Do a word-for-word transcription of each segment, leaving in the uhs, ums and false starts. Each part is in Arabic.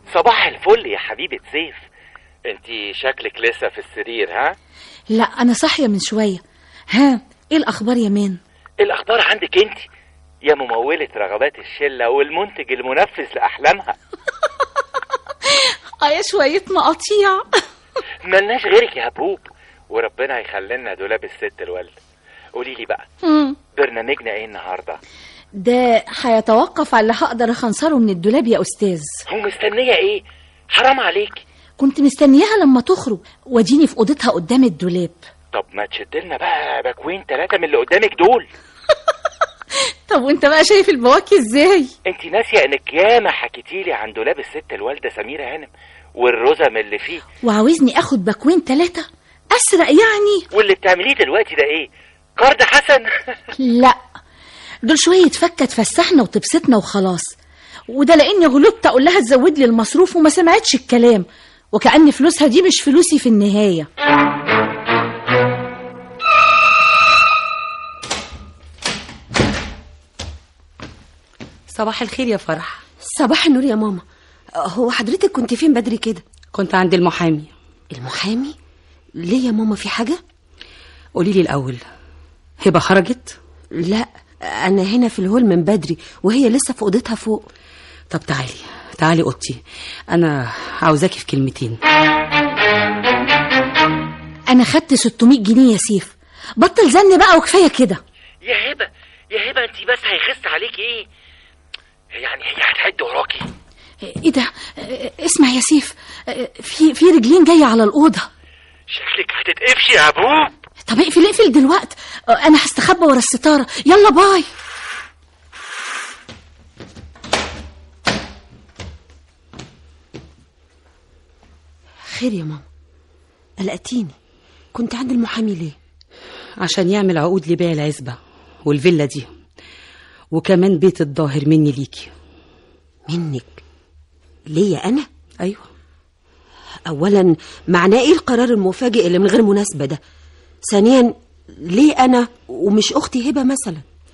صباح الفل يا حبيبة سيف. انتي شكلك لسه في السرير ها؟ لا انا صاحيه من شويه. ها ايه الاخبار يا مان؟ الاخبار عندك انتي يا ممولة رغبات الشله والمنتج المنفذ لاحلامها. اه يا شويه مقاطيع. ملناش غيرك يا هبوب، وربنا يخلي لنا دولاب الست الوالده. قولي لي بقى مم. برنامجنا ايه النهارده؟ ده هيتوقف على اللي هقدر اخنصره من الدولاب يا استاذ. هو مستنيه ايه؟ حرام عليك. كنت مستنياها لما تخرج واديني في اوضتها قدام الدولاب. طب ما تشدلنا بقى باكوين ثلاثه من اللي قدامك دول. طب وانت بقى شايف البواكي ازاي؟ انت ناسيه انك ياما حكيتيلي عن دولاب الست الوالده سميره هانم والرزم اللي فيه، وعاوزني اخد باكوين ثلاثه اسرق يعني؟ واللي بتعمليه دلوقتي ده ايه؟ قرض حسن؟ لا دول شويه فكه تفسحنا وتبسطنا وخلاص، وده لاني غلطت اقول لها تزود لي المصروف وما سمعتش الكلام، وكأن فلوسها دي مش فلوسي في النهايه. صباح الخير يا فرح. صباح النور يا ماما. هو حضرتك كنت فين بدري كده؟ كنت عند المحامي. المحامي؟ ليه يا ماما، في حاجة؟ قولي لي الأول، هبة خرجت؟ لا أنا هنا في الهول من بدري وهي لسه في أوضتها فوق. طب تعالي تعالي أوضتي، أنا عاوزاكي في كلمتين. أنا خدت ستمية جنيه يا سيف، بطل زن بقى وكفاية كده. يا هبة يا هبة انت بس هيخس عليك ايه؟ يعني هي هتعد وراكي؟ ايه ده؟ اسمع يا سيف، في في رجلين جايه على الاوضه. شكلك هتتقفشي يا ابوب. طب اقفل اقفل دلوقتي، انا هستخبى ورا الستاره. يلا باي. خير يا ماما؟ قلقتيني. كنت عند المحامي ليه؟ عشان يعمل عقود لبيع العزبه والفيلا دي، وكمان بيت الظاهر مني ليكي. منك ليا انا؟ ايوه. اولا معناه ايه القرار المفاجئ اللي من غير مناسبه ده؟ ثانيا ليه انا ومش اختي هبه مثلا؟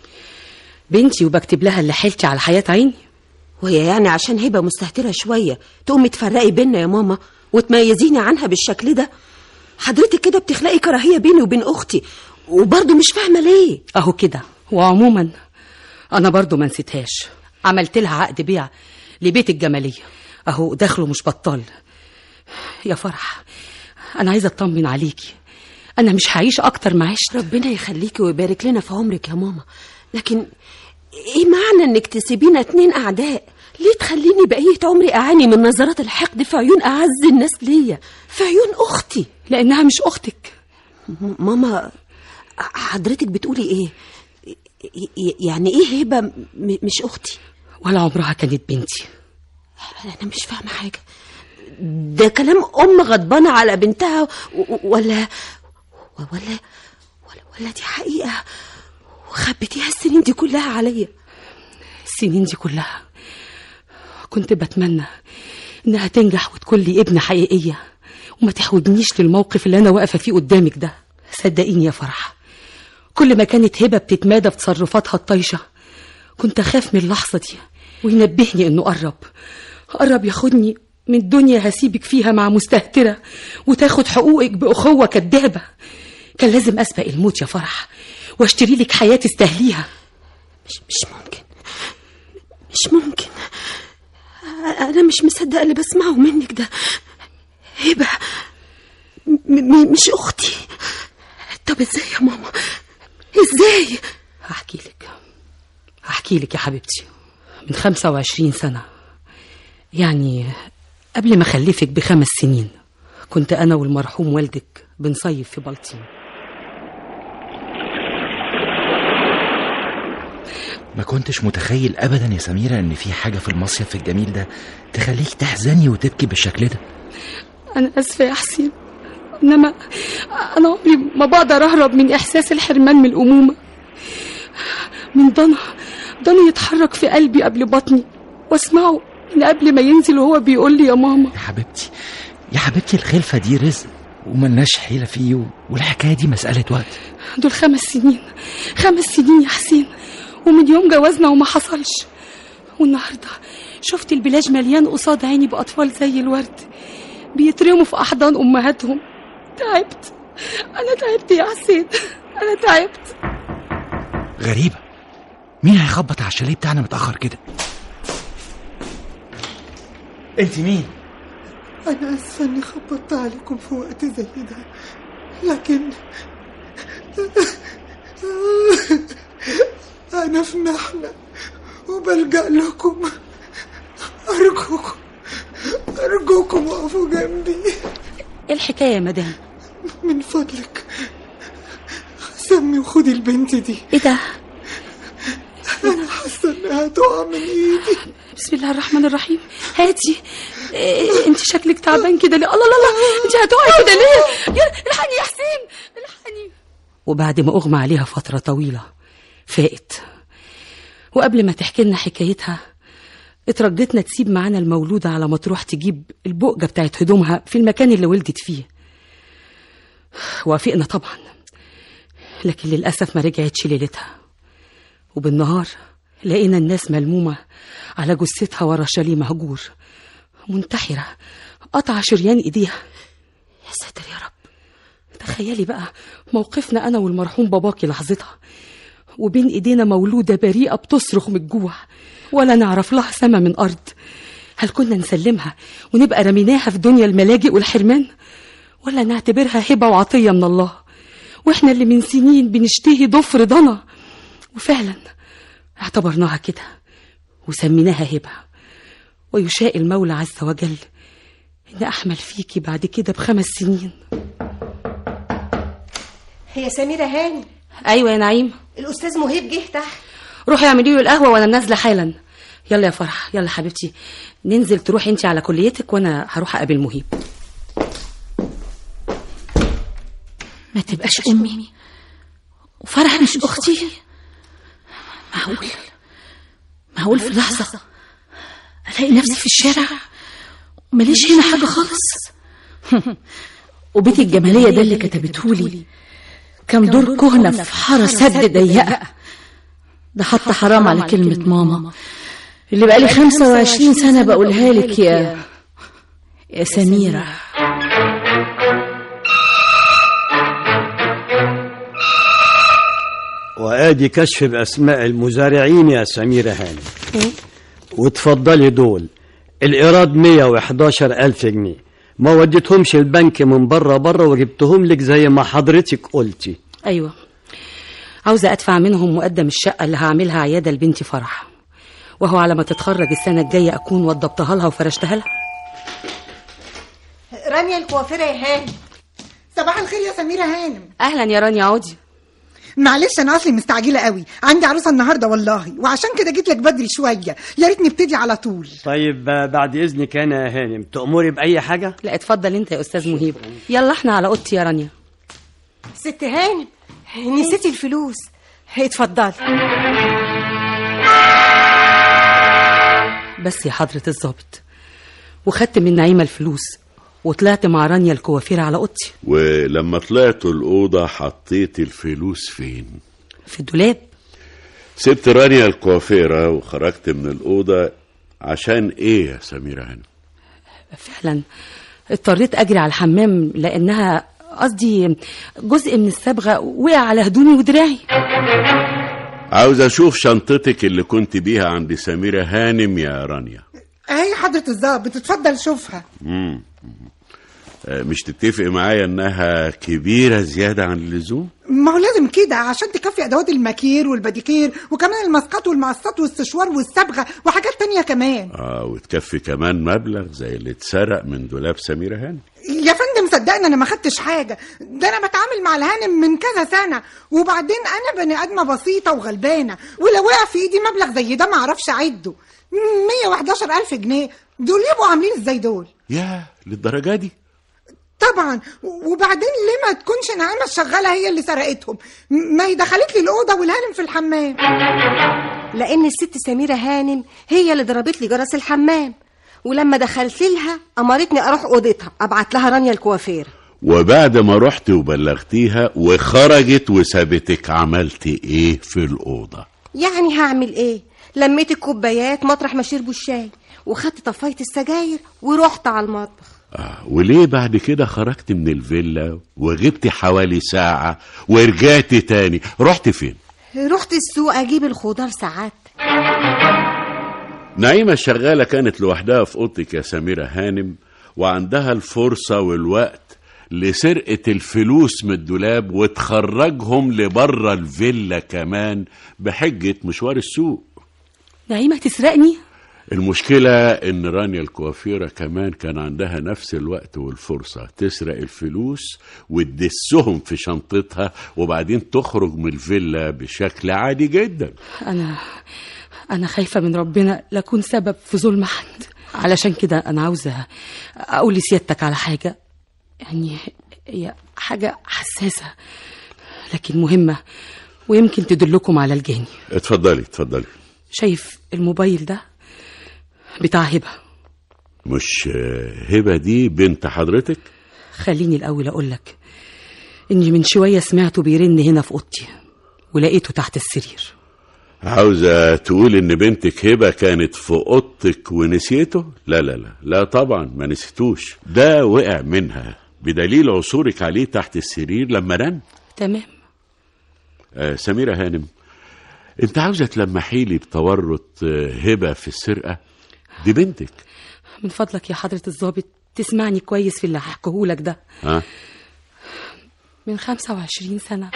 بنتي وبكتب لها اللي حيلتي على حياه عيني. وهي يعني عشان هبه مستهتره شويه تقومي تفرقي بينا يا ماما وتميزيني عنها بالشكل ده؟ حضرتك كده بتخلقي كراهيه بيني وبين اختي، وبرضه مش فاهمه ليه. اهو كده. وعموما انا برضه ما نسيتهاش، عملت لها عقد بيع لبيت الجماليه، اهو دخله مش بطال. يا فرح انا عايزه اطمن عليكي، انا مش هعيش اكتر ما عشت. ربنا يخليكي ويبارك لنا في عمرك يا ماما، لكن ايه معنى انك تسيبينا اتنين اعداء؟ ليه تخليني بقيه عمري اعاني من نظرات الحقد في عيون اعز الناس ليا، في عيون اختي؟ لانها مش اختك. ماما حضرتك بتقولي ايه؟ يعني ايه هبه مش اختي؟ ولا عمرها كانت بنتي. انا مش فاهمه حاجه. ده كلام ام غضبانه على بنتها ولا ولا ولا, ولا دي حقيقه وخبتيها السنين دي كلها عليا؟ السنين دي كلها كنت بتمنى انها تنجح وتكون لي ابنه حقيقيه، وما تحوجنيش للموقف اللي انا واقفه فيه قدامك ده. صدقيني يا فرح، كل ما كانت هبه بتتمادى في تصرفاتها الطايشه كنت اخاف من اللحظه دي وينبهني انه قرب قرب ياخدني من الدنيا هسيبك فيها مع مستهتره وتاخد حقوقك باخوه كدابه. كان لازم اسبق الموت يا فرح واشتري لك حياه تستاهليها. مش مش ممكن مش ممكن انا مش مصدقه اللي بسمعه منك ده. هبه م- مش اختي. طب ازاي يا ماما؟ ازاي؟ هحكي لك هحكي لك يا حبيبتي. من خمسة وعشرين سنة، يعني قبل ما خلفك بخمس سنين، كنت أنا والمرحوم والدك بنصيف في بلطيم. ما كنتش متخيل أبدا يا سميرة إن في حاجة في المصيف الجميل ده تخليك تحزني وتبكي بالشكل ده. أنا أسفة يا حسين، إنما أنا عمري ما بقدر أهرب من إحساس الحرمان من الأمومة. من ضنا ضنا يتحرك في قلبي قبل بطني واسمعه من قبل ما ينزل وهو بيقول لي يا ماما. يا حبيبتي يا حبيبتي الخلفة دي رزق وملناش حيلة فيه، والحكاية دي مسألة وقت. دول خمس سنين خمس سنين يا حسين، ومن يوم جوازنا وما حصلش، والنهاردة شفت البلاج مليان قصاد عيني بأطفال زي الورد بيترموا في أحضان أمهاتهم. تعبت، أنا تعبت يا حسين، أنا تعبت. غريبة، مين هيخبط على الشاليه بتاعنا متأخر كده؟ انت مين؟ أنا آسفة إني خبطت عليكم في وقت زي ده، لكن أنا في محنة وبلجأ لكم. أرجوكم أرجوكم وقفوا جنبي. إيه الحكاية يا مدام؟ من فضلك سمي وخدي البنت دي. إيه ده؟ أنا حاسة إنها تقع من إيدي. بسم الله الرحمن الرحيم. هاتي. إيه انت شكلك تعبان كده ليه؟ الله الله الله، انت هتقعي كده ليه؟ الحقني يا حسين، الحقني. وبعد ما أغمى عليها فترة طويلة فاقت، وقبل ما تحكي لنا حكايتها اترجتنا تسيب معانا المولودة على ما تروح تجيب البقجة بتاعت هدومها في المكان اللي ولدت فيه. وافقنا طبعا، لكن للأسف ما رجعتش ليلتها. وبالنهار لقينا الناس ملمومة على جثتها ورا شاليه مهجور، منتحرة قطع شريان ايديها. يا ساتر يا رب. تخيلي بقى موقفنا أنا والمرحوم باباكي لحظتها، وبين ايدينا مولودة بريئة بتصرخ من الجوع ولا نعرف لها سما من أرض. هل كنا نسلمها ونبقى رميناها في دنيا الملاجئ والحرمان، ولا نعتبرها هبة وعطية من الله، واحنا اللي من سنين بنشتهي ضفر ضنا؟ وفعلا اعتبرناها كده وسميناها هبة. ويشاء المولى عز وجل إن أحمل فيكي بعد كده بخمس سنين. هي سميرة هاني؟ أيوة يا نعيم. الأستاذ مهيب جه تحت. روحي اعملي له القهوة وأنا نازلة حالا. يلا يا فرح، يلا حبيبتي ننزل تروحي انتي على كليتك وأنا هروح أقابل مهيب. ما تبقاش أمي وفرح مش أختي؟ معقول معقول في لحظة ألاقي نفسي في الشارع ومليش هنا حاجة خالص؟ وبيت الجمالية ده اللي كتبتهولي كان دور كهنة في حارة سد ضيقة. ده حتى حرام على كلمة ماما اللي بقالي خمسة وعشرين سنة بقولها لك يا يا سميرة. وآدي كشف بأسماء المزارعين يا سميرة هاني. وتفضلي دول الإيراد مية وحداشر ألف جنيه، ما وديتهمش البنك من بره بره وجبتهم لك زي ما حضرتك قلتي. أيوة، عاوزة أدفع منهم مقدم الشقة اللي هعملها عيادة لبنتي فرح، وهو على ما تتخرج السنة الجاية أكون وضبطها لها وفرشتها لها. رانيا الكوافيرة يا هاني. صباح الخير يا سميرة هانم. أهلا يا رانيا، عودي. معلش انا اصلي مستعجله قوي، عندي عروسه النهارده والله، وعشان كده جيت لك بدري شويه، يا ريت نبتدي على طول. طيب بعد اذنك انا يا هانم، تأمري باي حاجه؟ لا اتفضل انت يا استاذ مهيب. يلا احنا على اوضتي يا رانيا. ست هانم نسيتي الفلوس، اتفضلي. بس يا حضرة الضابط، وخدت من نعيمة الفلوس وطلعت مع رانيا الكوافيرة على اوضتي. ولما طلعتوا الأوضة حطيت الفلوس فين؟ في الدولاب. سبت رانيا الكوافيرة وخرجت من الأوضة عشان ايه يا سميرة هانم؟ فعلا اضطريت اجري على الحمام لانها قصدي جزء من الصبغة وقع على هدومي ودراعي. عاوز اشوف شنطتك اللي كنت بيها عند سميرة هانم يا رانيا. اهي حضرة الضابط، اتفضل شوفها. امم مش تتفق معايا انها كبيرة زيادة عن اللزوم؟ ما هو لازم كده عشان تكفي ادوات الماكير والباديكير وكمان الماسكات والمقصات والسشوار والصبغة وحاجات تانية كمان. اه وتكفي كمان مبلغ زي اللي اتسرق من دولاب سميرة هانم. يا فندم صدقني انا ما خدتش حاجة، ده انا بتعامل مع الهانم من كذا سنة، وبعدين انا بني ادمة بسيطة وغلبانة، ولو وقع في ايدي مبلغ زي ده ما اعرفش اعده. مية وحداشر الف جنيه دول يبقوا عاملين ازاي دول؟ يا للدرجة دي؟ طبعا. وبعدين ليه ما تكونش نعيمة الشغالة هي اللي سرقتهم؟ ما هي دخلت لي الأوضة والهانم في الحمام. لأن الست سميرة هانم هي اللي ضربت لي جرس الحمام، ولما دخلت لها أمرتني أروح أوضتها أبعت لها رانيا الكوافير. وبعد ما رحت وبلغتيها وخرجت وسابتك عملتي ايه في الأوضة؟ يعني هعمل ايه؟ لميت الكوبايات مطرح ما شربوا الشاي، وخدت طفايه السجاير ورحت على المطبخ. آه وليه بعد كده خرجت من الفيلا وغبت حوالي ساعة ورجعت تاني؟ رحت فين؟ رحت السوق اجيب الخضار ساعات. نعيمة الشغالة كانت لوحدها في اوضتك يا سميرة هانم، وعندها الفرصة والوقت لسرقة الفلوس من الدولاب وتخرجهم لبره الفيلا كمان بحجة مشوار السوق. نعيمة تسرقني؟ المشكلة ان رانيا الكوافيرة كمان كان عندها نفس الوقت والفرصة تسرق الفلوس وتدسهم في شنطتها وبعدين تخرج من الفيلا بشكل عادي جدا. أنا أنا خايفة من ربنا لأكون سبب في ظلم حد، علشان كده أنا عاوزة أقول لسيادتك على حاجة، يعني هي حاجة حساسة لكن مهمة ويمكن تدلكم على الجاني. اتفضلي اتفضلي. شايف الموبايل ده بتاع هبة؟ مش هبة دي بنت حضرتك؟ خليني الأول أقولك إني من شوية سمعته بيرن هنا في أوضتي ولقيته تحت السرير. عاوزة تقول إن بنتك هبة كانت في أوضتك ونسيته؟ لا لا لا لا طبعا ما نسيتوش، ده وقع منها بدليل عثورك عليه تحت السرير لما رن. تمام. آه سميرة هانم، انت عاوزة تلمحيلي بتورط هبة في السرقة؟ دي بنتك. من فضلك يا حضرة الضابط تسمعني كويس في اللي هحكيهولك ده. ها؟ من خمسة وعشرين سنة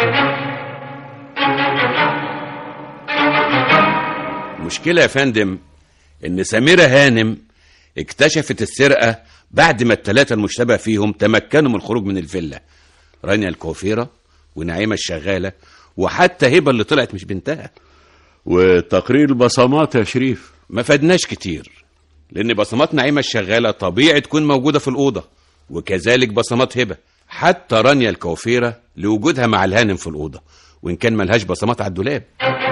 المشكلة يا فندم ان سميرة هانم اكتشفت السرقة بعد ما الثلاثة المشتبه فيهم تمكنوا من الخروج من الفيلا، رانيا الكوافيرة ونعيمة الشغالة وحتى هبة اللي طلعت مش بنتها. وتقرير البصمات يا شريف؟ ما فادناش كتير، لان بصمات نعيمة الشغالة طبيعي تكون موجودة في الأوضة، وكذلك بصمات هبة، حتى رانيا الكوافيرة لوجودها مع الهانم في الأوضة وإن كان ملهاش بصمات على الدولاب.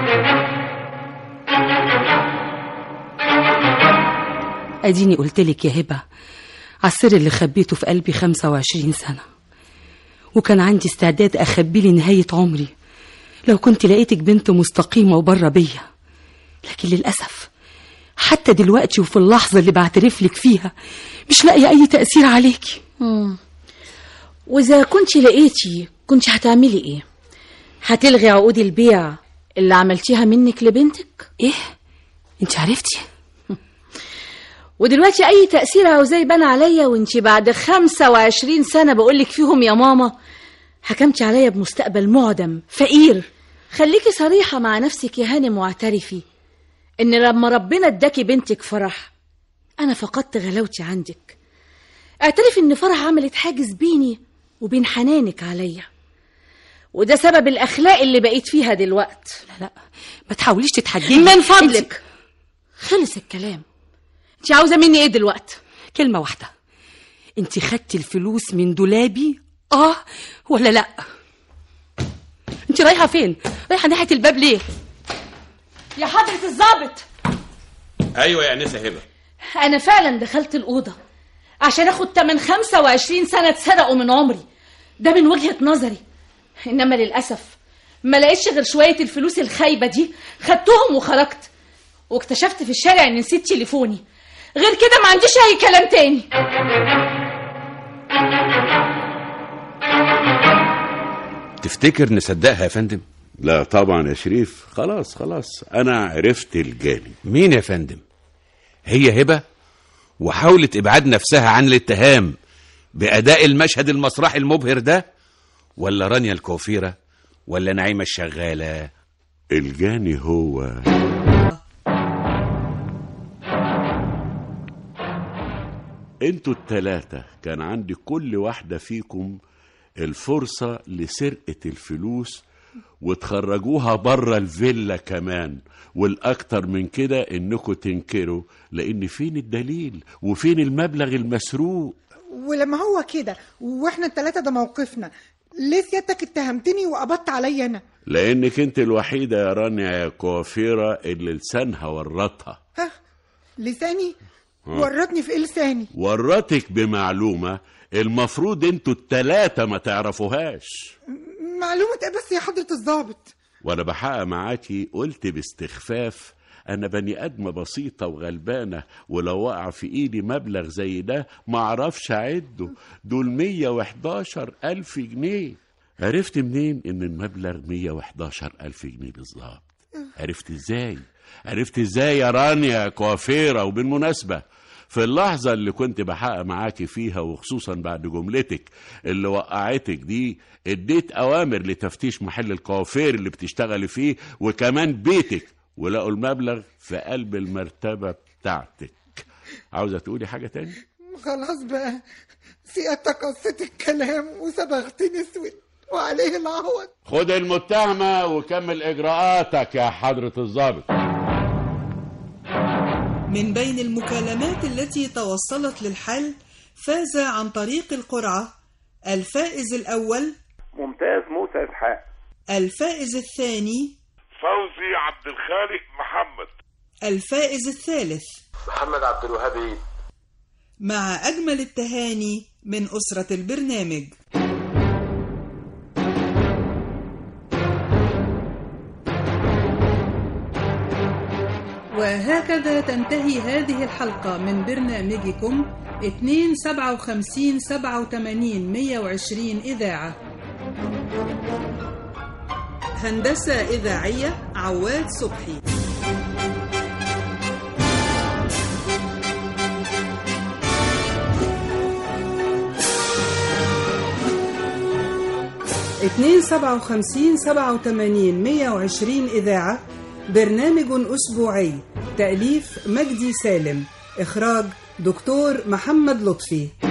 أديني قلتلك يا هبة على السر اللي خبيته في قلبي خمسة وعشرين سنة، وكان عندي استعداد أخبيه لنهاية عمري لو كنت لقيتك بنت مستقيمة وبره بيا، لكن للأسف حتى دلوقتي وفي اللحظة اللي بعترف لك فيها مش لاقية أي تأثير عليكي. مم. وإذا كنت لقيتي كنت هتعملي إيه؟ هتلغي عقود البيع اللي عملتيها منك لبنتك؟ إيه؟ أنت عرفتي؟ ودلوقتي أي تأثير عاوزاه يبان عليا وانت بعد خمسة وعشرين سنة بقولك فيهم يا ماما حكمتي عليا بمستقبل معدم فقير. خليكي صريحة مع نفسك يا هانم واعترفي إن لما ربنا اداكي بنتك فرح أنا فقدت غلاوتي عندك. اعترفي إن فرح عملت حاجز بيني وبين حنانك عليا، وده سبب الأخلاق اللي بقيت فيها دلوقت. لا لا ما تحاوليش تتحججي من فضلك. انت... خلص الكلام. انت عاوزة مني ايه دلوقتي؟ كلمة واحدة، انت خدتي الفلوس من دولابي اه ولا لا؟ انت رايحة فين؟ رايحة ناحية الباب ليه؟ يا حضرة الضابط. ايوه يا انسة هبة، انا فعلا دخلت الأوضة عشان اخد تمن خمسة وعشرين سنة اتسرقوا من عمري، ده من وجهة نظري، انما للأسف ما لقيتش غير شوية الفلوس الخايبة دي، خدتهم وخرجت واكتشفت في الشارع ان نسيت تليفوني، غير كده ما عنديش اي كلام تاني. تفتكر نصدقها يا فندم؟ لا طبعا يا شريف، خلاص خلاص انا عرفت الجاني. مين يا فندم؟ هي هبة وحاولت ابعاد نفسها عن الاتهام بأداء المشهد المسرحي المبهر ده، ولا رانيا الكوافيرة، ولا نعيمة الشغالة؟ الجاني هو انتوا التلاتة. كان عندي كل واحدة فيكم الفرصة لسرقة الفلوس وتخرجوها بره الفيلا كمان، والأكتر من كده انكم تنكروا، لان فين الدليل وفين المبلغ المسروق؟ ولما هو كده واحنا التلاتة ده موقفنا، ليه سيادتك اتهمتني وقبضت عليا انا؟ لانك انت الوحيدة يا رانيا يا كوافيرة اللي لسانها ورطها. ها لساني؟ ورطني في ايه لساني؟ ورطك بمعلومة المفروض انتوا التلاتة ما تعرفوهاش. معلومة ايه بس يا حضرة الضابط؟ وانا بحقق معاكي قلت باستخفاف انا بني ادمه بسيطه وغلبانه، ولو وقع في ايدي مبلغ زي ده ما اعرفش اعده، دول مية وحداشر الف جنيه. عرفت منين ان المبلغ مية وحداشر الف جنيه بالظبط؟ عرفت ازاي؟ عرفت ازاي يا رانيا كوافيرة؟ وبالمناسبة في اللحظة اللي كنت بحقق معاكي فيها، وخصوصا بعد جملتك اللي وقعتك دي، اديت اوامر لتفتيش محل الكوافير اللي بتشتغلي فيه وكمان بيتك، ولقوا المبلغ في قلب المرتبة بتاعتك. عاوزة تقولي حاجة تاني؟ خلاص بقى، سيادتك قصت الكلام وصبغتني اسود وعليه العوض. خد المتهمة وكمل اجراءاتك يا حضرة الضابط. من بين المكالمات التي توصلت للحل، فاز عن طريق القرعة الفائز الأول ممتاز موسى إسحاق، الفائز الثاني فوزي عبد الخالق محمد، الفائز الثالث محمد عبد الوهاب. مع أجمل التهاني من أسرة البرنامج. وهكذا تنتهي هذه الحلقة من برنامجكم اتنين سبعة وخمسين سبعة وتمانين مية وعشرين إذاعة. هندسة إذاعية عواد صبحي. اتنين سبعة وخمسين سبعة وتمانين مية وعشرين إذاعة، برنامج أسبوعي، تأليف مجدي سالم، إخراج دكتور محمد لطفي.